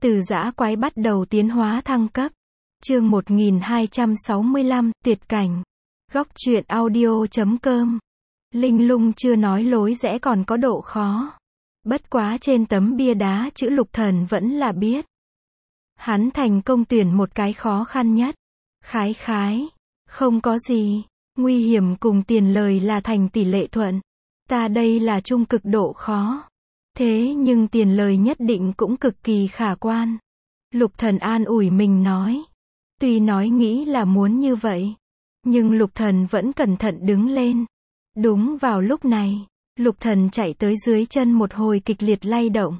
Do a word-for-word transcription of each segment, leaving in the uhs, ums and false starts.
Từ dã quái bắt đầu tiến hóa thăng cấp. Chương một nghìn hai trăm sáu mươi lăm, tuyệt cảnh. Góc truyện audio chấm com. Linh lung chưa nói lối rẽ còn có độ khó. Bất quá trên tấm bia đá chữ Lục Thần vẫn là biết. Hắn thành công tuyển một cái khó khăn nhất. Khái khái. Không có gì. Nguy hiểm cùng tiền lời là thành tỷ lệ thuận. Ta đây là trung cực độ khó. Thế nhưng tiền lời nhất định cũng cực kỳ khả quan. Lục Thần an ủi mình nói. Tuy nói nghĩ là muốn như vậy. Nhưng Lục Thần vẫn cẩn thận đứng lên. Đúng vào lúc này, Lục Thần chạy tới dưới chân một hồi kịch liệt lay động.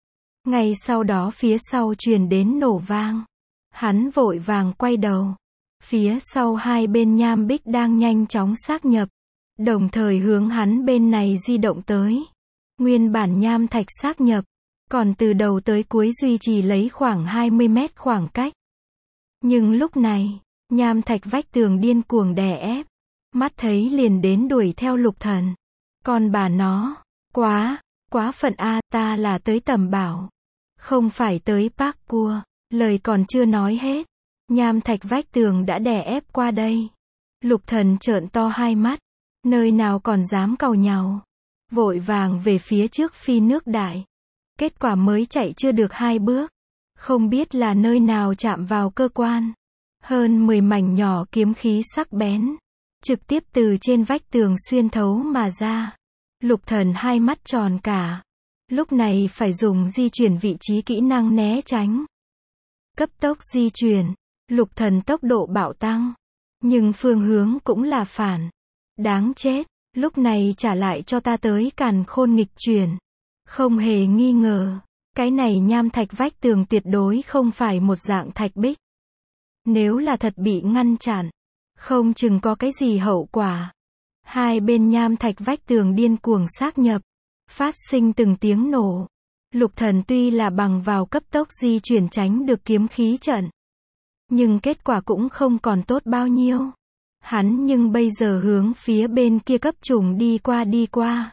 Ngay sau đó phía sau truyền đến nổ vang. Hắn vội vàng quay đầu. Phía sau hai bên nham bích đang nhanh chóng xác nhập. Đồng thời hướng hắn bên này di động tới. Nguyên bản nham thạch xác nhập. Còn từ đầu tới cuối duy trì lấy khoảng hai mươi mét khoảng cách. Nhưng lúc này, nham thạch vách tường điên cuồng đè ép. Mắt thấy liền đến đuổi theo Lục Thần. Còn bà nó, quá, quá phận a, ta là tới tầm bảo. Không phải tới parkour. Lời còn chưa nói hết. Nham thạch vách tường đã đè ép qua đây. Lục Thần trợn to hai mắt. Nơi nào còn dám càu nhàu. Vội vàng về phía trước phi nước đại. Kết quả mới chạy chưa được hai bước. Không biết là nơi nào chạm vào cơ quan. Hơn mười mảnh nhỏ kiếm khí sắc bén. Trực tiếp từ trên vách tường xuyên thấu mà ra. Lục Thần hai mắt tròn cả. Lúc này phải dùng di chuyển vị trí kỹ năng né tránh. Cấp tốc di chuyển. Lục Thần tốc độ bạo tăng. Nhưng phương hướng cũng là phản. Đáng chết. Lúc này trả lại cho ta tới càn khôn nghịch chuyển. Không hề nghi ngờ. Cái này nham thạch vách tường tuyệt đối không phải một dạng thạch bích. Nếu là thật bị ngăn chặn. Không chừng có cái gì hậu quả. Hai bên nham thạch vách tường điên cuồng xác nhập. Phát sinh từng tiếng nổ. Lục Thần tuy là bằng vào cấp tốc di chuyển tránh được kiếm khí trận. Nhưng kết quả cũng không còn tốt bao nhiêu. Hắn nhưng bây giờ hướng phía bên kia cấp trùng đi qua đi qua.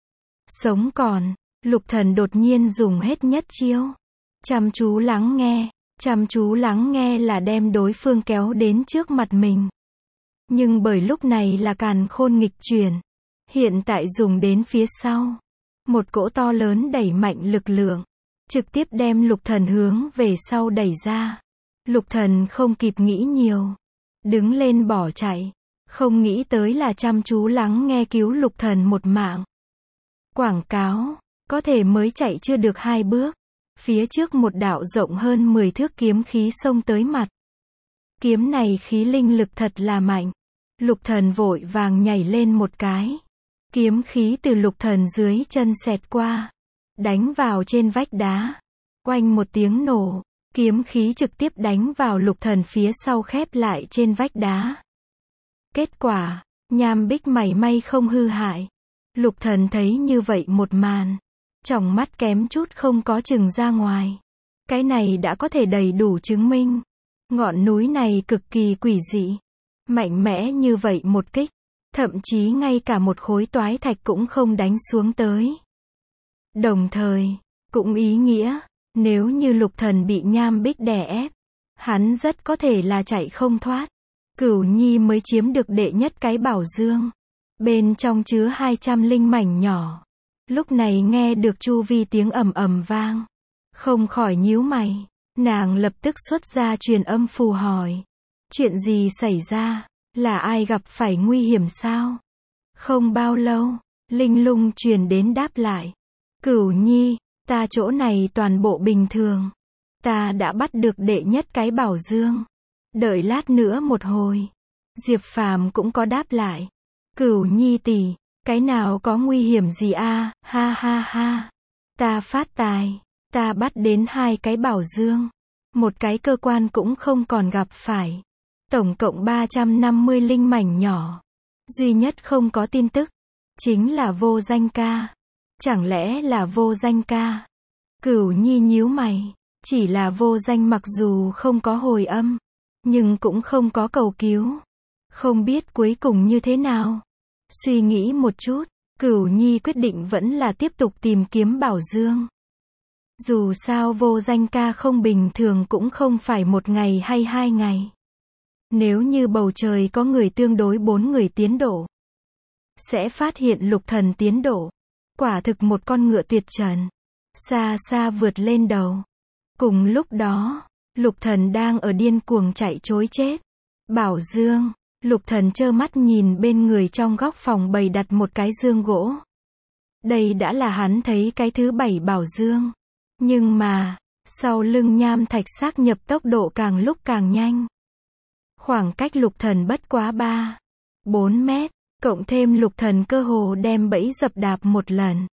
Sống còn, Lục Thần đột nhiên dùng hết nhất chiêu. Chăm chú lắng nghe, chăm chú lắng nghe là đem đối phương kéo đến trước mặt mình. Nhưng bởi lúc này là càn khôn nghịch chuyển. Hiện tại dùng đến phía sau. Một cỗ to lớn đẩy mạnh lực lượng. Trực tiếp đem Lục Thần hướng về sau đẩy ra. Lục Thần không kịp nghĩ nhiều. Đứng lên bỏ chạy. Không nghĩ tới là chăm chú lắng nghe cứu Lục Thần một mạng. Quảng cáo. Có thể mới chạy chưa được hai bước. Phía trước một đạo rộng hơn mười thước kiếm khí xông tới mặt. Kiếm này khí linh lực thật là mạnh. Lục Thần vội vàng nhảy lên một cái. Kiếm khí từ Lục Thần dưới chân xẹt qua. Đánh vào trên vách đá. Oanh một tiếng nổ. Kiếm khí trực tiếp đánh vào Lục Thần phía sau khép lại trên vách đá. Kết quả, nham bích mảy may không hư hại. Lục Thần thấy như vậy một màn. Tròng mắt kém chút không có chừng ra ngoài. Cái này đã có thể đầy đủ chứng minh. Ngọn núi này cực kỳ quỷ dị. Mạnh mẽ như vậy một kích. Thậm chí ngay cả một khối toái thạch cũng không đánh xuống tới. Đồng thời, cũng ý nghĩa, nếu như Lục Thần bị nham bích đè ép, hắn rất có thể là chạy không thoát. Cửu Nhi mới chiếm được đệ nhất cái bảo dương. Bên trong chứa hai trăm linh mảnh nhỏ. Lúc này nghe được chu vi tiếng ầm ầm vang. Không khỏi nhíu mày. Nàng lập tức xuất ra truyền âm phù hỏi. Chuyện gì xảy ra? Là ai gặp phải nguy hiểm sao? Không bao lâu, Linh lung truyền đến đáp lại. Cửu Nhi, ta chỗ này toàn bộ bình thường. Ta đã bắt được đệ nhất cái bảo dương. Đợi lát nữa một hồi. Diệp Phàm cũng có đáp lại. Cửu Nhi tỷ, cái nào có nguy hiểm gì a? Ha ha ha. Ta phát tài, ta bắt đến hai cái bảo dương. Một cái cơ quan cũng không còn gặp phải. Tổng cộng ba trăm năm mươi linh mảnh nhỏ. Duy nhất không có tin tức. Chính là vô danh ca. Chẳng lẽ là vô danh ca? Cửu Nhi nhíu mày. Chỉ là vô danh mặc dù không có hồi âm. Nhưng cũng không có cầu cứu. Không biết cuối cùng như thế nào. Suy nghĩ một chút. Cửu Nhi quyết định vẫn là tiếp tục tìm kiếm bảo dương. Dù sao vô danh ca không bình thường cũng không phải một ngày hay hai ngày. Nếu như bầu trời có người tương đối bốn người tiến độ, sẽ phát hiện Lục Thần tiến độ. Quả thực một con ngựa tuyệt trần. Xa xa vượt lên đầu. Cùng lúc đó, Lục Thần đang ở điên cuồng chạy trối chết. Bảo dương. Lục Thần trơ mắt nhìn bên người trong góc phòng bày đặt một cái dương gỗ. Đây đã là hắn thấy cái thứ bảy bảo dương. Nhưng mà, sau lưng nham thạch xác nhập tốc độ càng lúc càng nhanh. Khoảng cách Lục Thần bất quá ba, bốn mét, cộng thêm Lục Thần cơ hồ đem bẫy dập đạp một lần.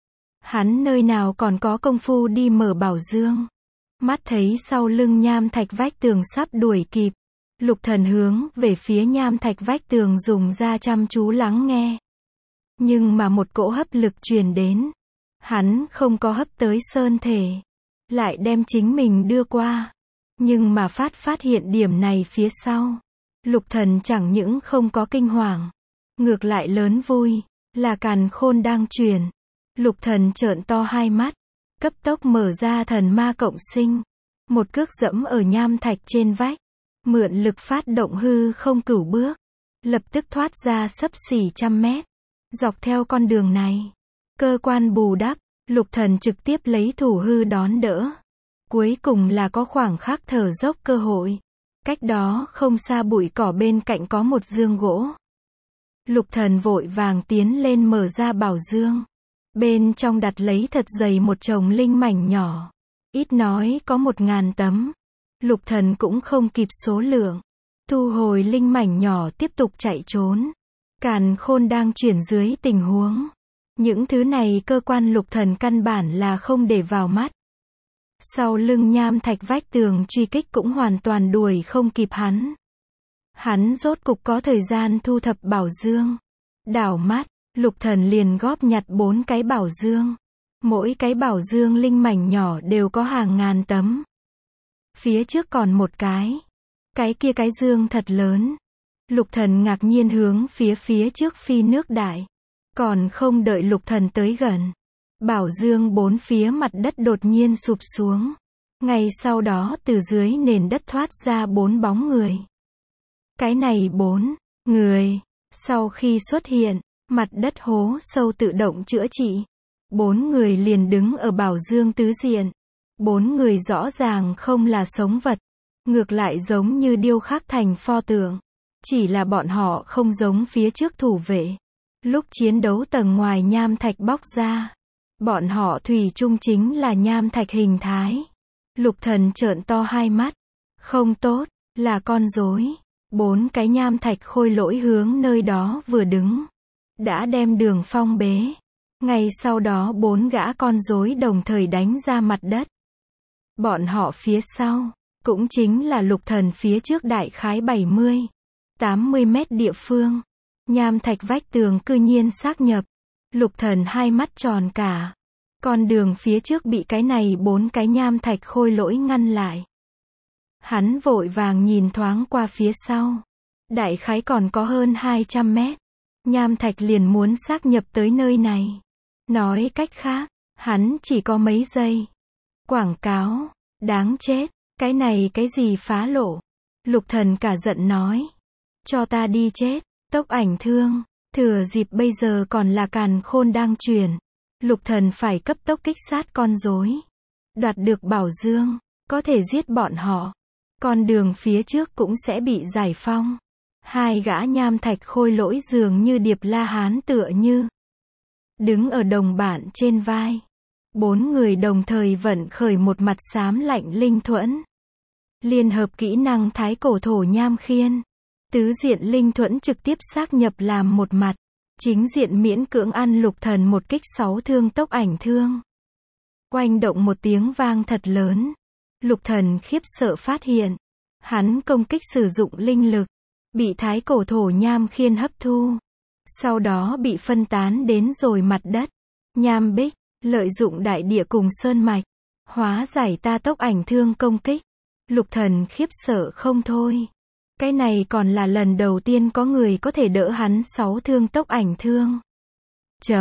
Hắn nơi nào còn có công phu đi mở bảo dương. Mắt thấy sau lưng nham thạch vách tường sắp đuổi kịp. Lục Thần hướng về phía nham thạch vách tường dùng ra chăm chú lắng nghe. Nhưng mà một cỗ hấp lực truyền đến. Hắn không có hấp tới sơn thể. Lại đem chính mình đưa qua. Nhưng mà phát phát hiện điểm này phía sau. Lục Thần chẳng những không có kinh hoàng. Ngược lại lớn vui. Là càn khôn đang truyền. Lục Thần trợn to hai mắt. Cấp tốc mở ra thần ma cộng sinh. Một cước dẫm ở nham thạch trên vách. Mượn lực phát động hư không cửu bước. Lập tức thoát ra xấp xỉ trăm mét. Dọc theo con đường này. Cơ quan bù đắp. Lục Thần trực tiếp lấy thủ hư đón đỡ. Cuối cùng là có khoảng khắc thở dốc cơ hội. Cách đó không xa bụi cỏ bên cạnh có một dương gỗ. Lục Thần vội vàng tiến lên mở ra bảo dương. Bên trong đặt lấy thật dày một chồng linh mảnh nhỏ. Ít nói có một ngàn tấm. Lục Thần cũng không kịp số lượng. Thu hồi linh mảnh nhỏ tiếp tục chạy trốn. Càn khôn đang chuyển dưới tình huống. Những thứ này cơ quan Lục Thần căn bản là không để vào mắt. Sau lưng nham thạch vách tường truy kích cũng hoàn toàn đuổi không kịp hắn. Hắn rốt cục có thời gian thu thập bảo dương. Đảo mắt, Lục Thần liền góp nhặt bốn cái bảo dương. Mỗi cái bảo dương linh mảnh nhỏ đều có hàng ngàn tấm. Phía trước còn một cái. Cái kia cái dương thật lớn. Lục Thần ngạc nhiên hướng phía phía trước phi nước đại. Còn không đợi Lục Thần tới gần. Bảo dương bốn phía mặt đất đột nhiên sụp xuống. Ngay sau đó từ dưới nền đất thoát ra bốn bóng người. Cái này bốn người. Sau khi xuất hiện, mặt đất hố sâu tự động chữa trị. Bốn người liền đứng ở bảo dương tứ diện. Bốn người rõ ràng không là sống vật. Ngược lại giống như điêu khắc thành pho tượng. Chỉ là bọn họ không giống phía trước thủ vệ. Lúc chiến đấu tầng ngoài nham thạch bóc ra. Bọn họ thủy chung chính là nham thạch hình thái. Lục Thần trợn to hai mắt. Không tốt, là con rối. Bốn cái nham thạch khôi lỗi hướng nơi đó vừa đứng. Đã đem đường phong bế. Ngay sau đó bốn gã con rối đồng thời đánh ra mặt đất. Bọn họ phía sau, cũng chính là Lục Thần phía trước đại khái bảy mươi, tám mươi mét địa phương. Nham thạch vách tường cư nhiên xác nhập. Lục Thần hai mắt tròn cả. Con đường phía trước bị cái này bốn cái nham thạch khôi lỗi ngăn lại. Hắn vội vàng nhìn thoáng qua phía sau. Đại khái còn có hơn hai trăm mét. Nham thạch liền muốn xác nhập tới nơi này. Nói cách khác, hắn chỉ có mấy giây. Quảng cáo, đáng chết, cái này cái gì phá lộ. Lục Thần cả giận nói. Cho ta đi chết, tốc ảnh thương, thừa dịp bây giờ còn là càn khôn đang truyền. Lục Thần phải cấp tốc kích sát con rối. Đoạt được bảo dương, có thể giết bọn họ. Con đường phía trước cũng sẽ bị giải phong. Hai gã nham thạch khôi lỗi dường như điệp la hán tựa như. Đứng ở đồng bạn trên vai. Bốn người đồng thời vận khởi một mặt xám lạnh linh thuẫn. Liên hợp kỹ năng thái cổ thổ nham khiên. Tứ diện linh thuẫn trực tiếp xác nhập làm một mặt. Chính diện miễn cưỡng ăn Lục Thần một kích sáu thương tốc ảnh thương. Oanh động một tiếng vang thật lớn. Lục Thần khiếp sợ phát hiện. Hắn công kích sử dụng linh lực. Bị thái cổ thổ nham khiên hấp thu. Sau đó bị phân tán đến rồi mặt đất. Nham bích, lợi dụng đại địa cùng sơn mạch. Hóa giải ta tốc ảnh thương công kích. Lục Thần khiếp sợ không thôi. Cái này còn là lần đầu tiên có người có thể đỡ hắn sáu thương tốc ảnh thương. Chấm,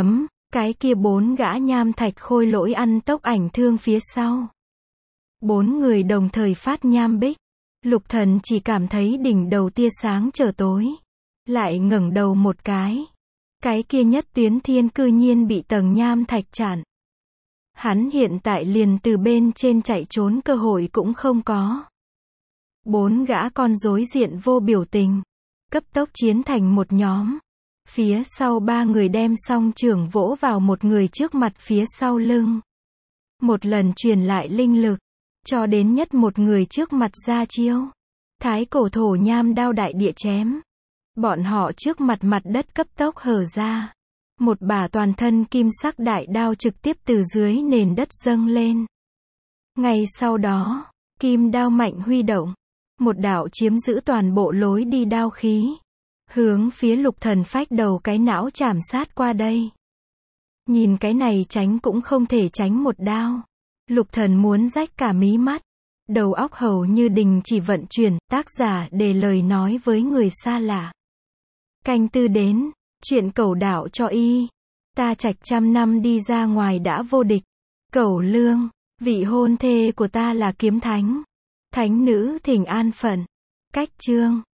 Cái kia bốn gã nham thạch khôi lỗi ăn tốc ảnh thương phía sau. Bốn người đồng thời phát nham bích. Lục Thần chỉ cảm thấy đỉnh đầu tia sáng trở tối. Lại ngẩng đầu một cái. Cái kia nhất tuyến thiên cư nhiên bị tầng nham thạch chặn. Hắn hiện tại liền từ bên trên chạy trốn cơ hội cũng không có. Bốn gã con rối diện vô biểu tình. Cấp tốc chiến thành một nhóm. Phía sau ba người đem song trưởng vỗ vào một người trước mặt phía sau lưng. Một lần truyền lại linh lực. Cho đến nhất một người trước mặt ra chiêu. Thái cổ thổ nham đao đại địa chém. Bọn họ trước mặt mặt đất cấp tốc hở ra. Một bả toàn thân kim sắc đại đao trực tiếp từ dưới nền đất dâng lên. Ngay sau đó, kim đao mạnh huy động. Một đạo chiếm giữ toàn bộ lối đi đao khí. Hướng phía Lục Thần phách đầu cái não chảm sát qua đây. Nhìn cái này tránh cũng không thể tránh một đao. Lục Thần muốn rách cả mí mắt. Đầu óc hầu như đình chỉ vận chuyển, tác giả để lời nói với người xa lạ. Canh tư đến, chuyện cẩu đạo cho y. Ta trạch trăm năm đi ra ngoài đã vô địch. Cẩu lương, vị hôn thê của ta là kiếm thánh. Thánh nữ thỉnh an phận. Cách chương.